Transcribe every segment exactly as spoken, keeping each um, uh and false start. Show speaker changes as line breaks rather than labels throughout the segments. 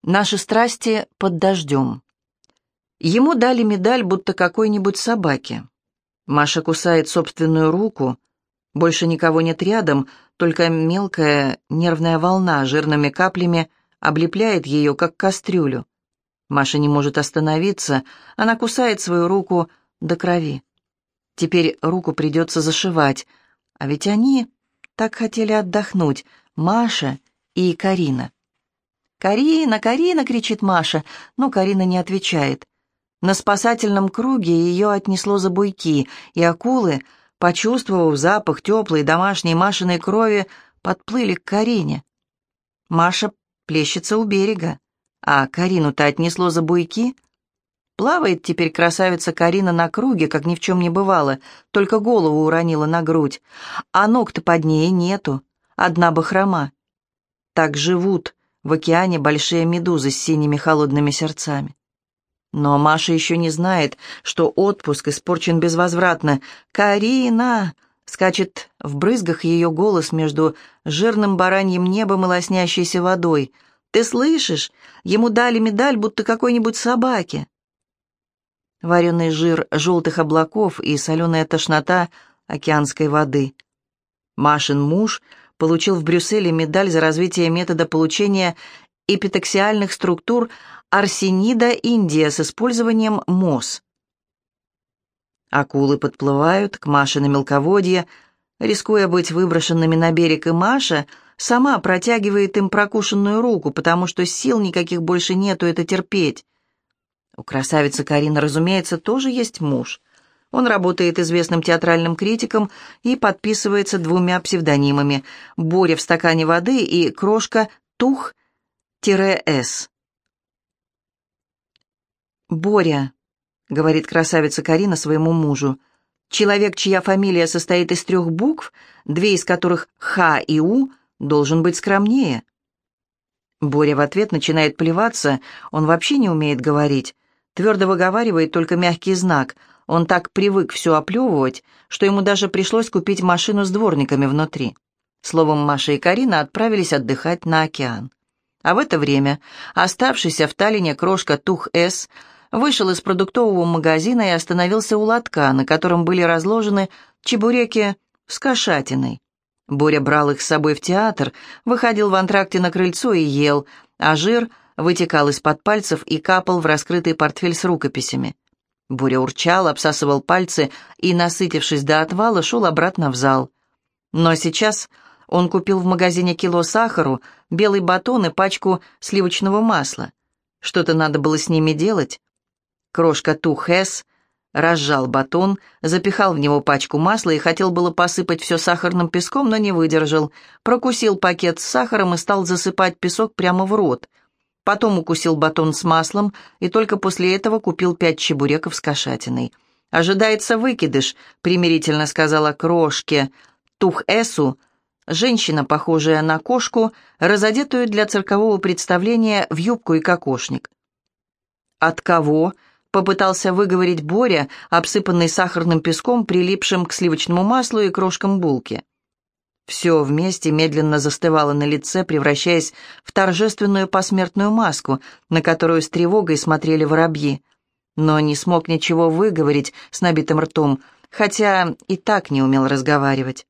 Наши страсти под дождем. Ему дали медаль, будто какой-нибудь собаке. Маша кусает собственную руку. Больше никого нет рядом, только мелкая нервная волна жирными каплями облепляет ее, как кастрюлю. Маша не может остановиться, она кусает свою руку до крови. Теперь руку придется зашивать, а ведь они так хотели отдохнуть, Маша и Карина. «Карина, Карина!» — кричит Маша, но Карина не отвечает. На спасательном круге ее отнесло за буйки, и акулы, почувствовав запах теплой домашней Машиной крови, подплыли к Карине. Маша плещется у берега, а Карину-то отнесло за буйки. Плавает теперь красавица Карина на круге, как ни в чем не бывало, только голову уронила на грудь, а ног-то под ней нету, одна бахрома. Так живут в океане большие медузы с синими холодными сердцами. Но Маша еще не знает, что отпуск испорчен безвозвратно. «Карина!» — скачет в брызгах ее голос между жирным бараньим небом и лоснящейся водой. «Ты слышишь? Ему дали медаль, будто какой-нибудь собаке». Вареный жир желтых облаков и соленая тошнота океанской воды. Машин муж получил в Брюсселе медаль за развитие метода получения эпитаксиальных структур арсенида Индия с использованием МОС. Акулы подплывают к Маше на мелководье, рискуя быть выброшенными на берег, и Маша сама протягивает им прокушенную руку, потому что сил никаких больше нету это терпеть. У красавицы Карины, разумеется, тоже есть муж. Он работает известным театральным критиком и подписывается двумя псевдонимами: «Боря в стакане воды» и «Крошка Тух-С». «Боря», — говорит красавица Карина своему мужу, «человек, чья фамилия состоит из трех букв, две из которых Х и У, должен быть скромнее». Боря в ответ начинает плеваться, он вообще не умеет говорить, твердо выговаривает только мягкий знак. Он так привык все оплевывать, что ему даже пришлось купить машину с дворниками внутри. Словом, Маша и Карина отправились отдыхать на океан. А в это время оставшийся в Таллине крошка Тух-С вышел из продуктового магазина и остановился у лотка, на котором были разложены чебуреки с кошатиной. Боря брал их с собой в театр, выходил в антракте на крыльцо и ел, а жир вытекал из-под пальцев и капал в раскрытый портфель с рукописями. Боря урчал, обсасывал пальцы и, насытившись до отвала, шел обратно в зал. Но сейчас он купил в магазине кило сахару, белый батон и пачку сливочного масла. Что-то надо было с ними делать. Крошка Тух-С разжал батон, запихал в него пачку масла и хотел было посыпать все сахарным песком, но не выдержал. Прокусил пакет с сахаром и стал засыпать песок прямо в рот. Потом укусил батон с маслом и только после этого купил пять чебуреков с кошатиной. «Ожидается выкидыш», — примирительно сказала крошке Тух-Эсу, женщина, похожая на кошку, разодетую для циркового представления в юбку и кокошник. «От кого?» — попытался выговорить Боря, обсыпанный сахарным песком, прилипшим к сливочному маслу и крошкам булки. Все вместе медленно застывало на лице, превращаясь в торжественную посмертную маску, на которую с тревогой смотрели воробьи. Но не смог ничего выговорить с набитым ртом, хотя и так не умел разговаривать.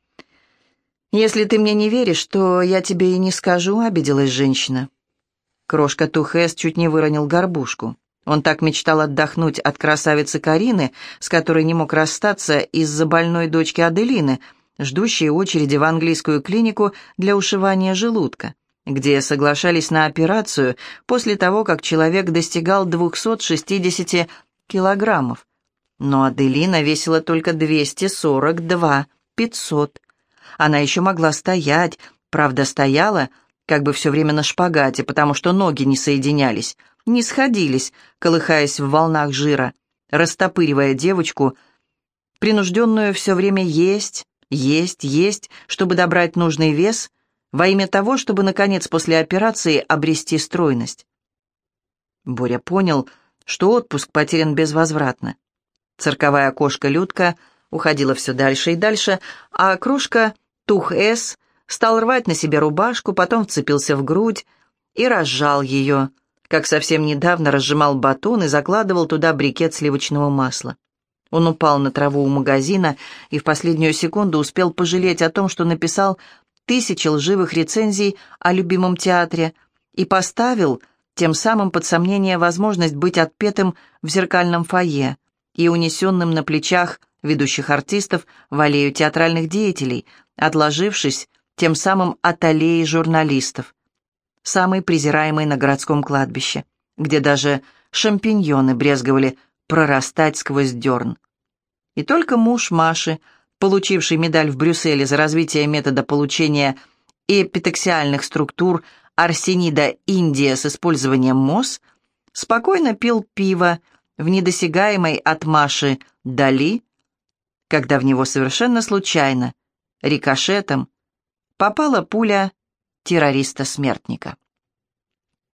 «Если ты мне не веришь, то я тебе и не скажу», — обиделась женщина. Крошка Тух-С чуть не выронил горбушку. Он так мечтал отдохнуть от красавицы Карины, с которой не мог расстаться из-за больной дочки Аделины, ждущие очереди в английскую клинику для ушивания желудка, где соглашались на операцию после того, как человек достигал двухсот шестидесяти килограммов. Но Аделина весила только двести сорок два пятьсот. Она еще могла стоять, правда, стояла, как бы все время на шпагате, потому что ноги не соединялись, не сходились, колыхаясь в волнах жира, растопыривая девочку, принужденную все время есть, есть, есть, чтобы добрать нужный вес, во имя того, чтобы, наконец, после операции обрести стройность. Боря понял, что отпуск потерян безвозвратно. Цирковая кошка Людка уходила все дальше и дальше, а крошка Тух-С стал рвать на себе рубашку, потом вцепился в грудь и разжал ее, как совсем недавно разжимал батон и закладывал туда брикет сливочного масла. Он упал на траву у магазина и в последнюю секунду успел пожалеть о том, что написал тысячи лживых рецензий о любимом театре и поставил тем самым под сомнение возможность быть отпетым в зеркальном фойе и унесенным на плечах ведущих артистов в аллею театральных деятелей, отложившись тем самым от аллеи журналистов, самый презираемый на городском кладбище, где даже шампиньоны брезговали прорастать сквозь дерн. И только муж Маши, получивший медаль в Брюсселе за развитие метода получения эпитаксиальных структур арсенида Индия с использованием МОЗ, спокойно пил пиво в недосягаемой от Маши дали, когда в него совершенно случайно, рикошетом, попала пуля террориста-смертника.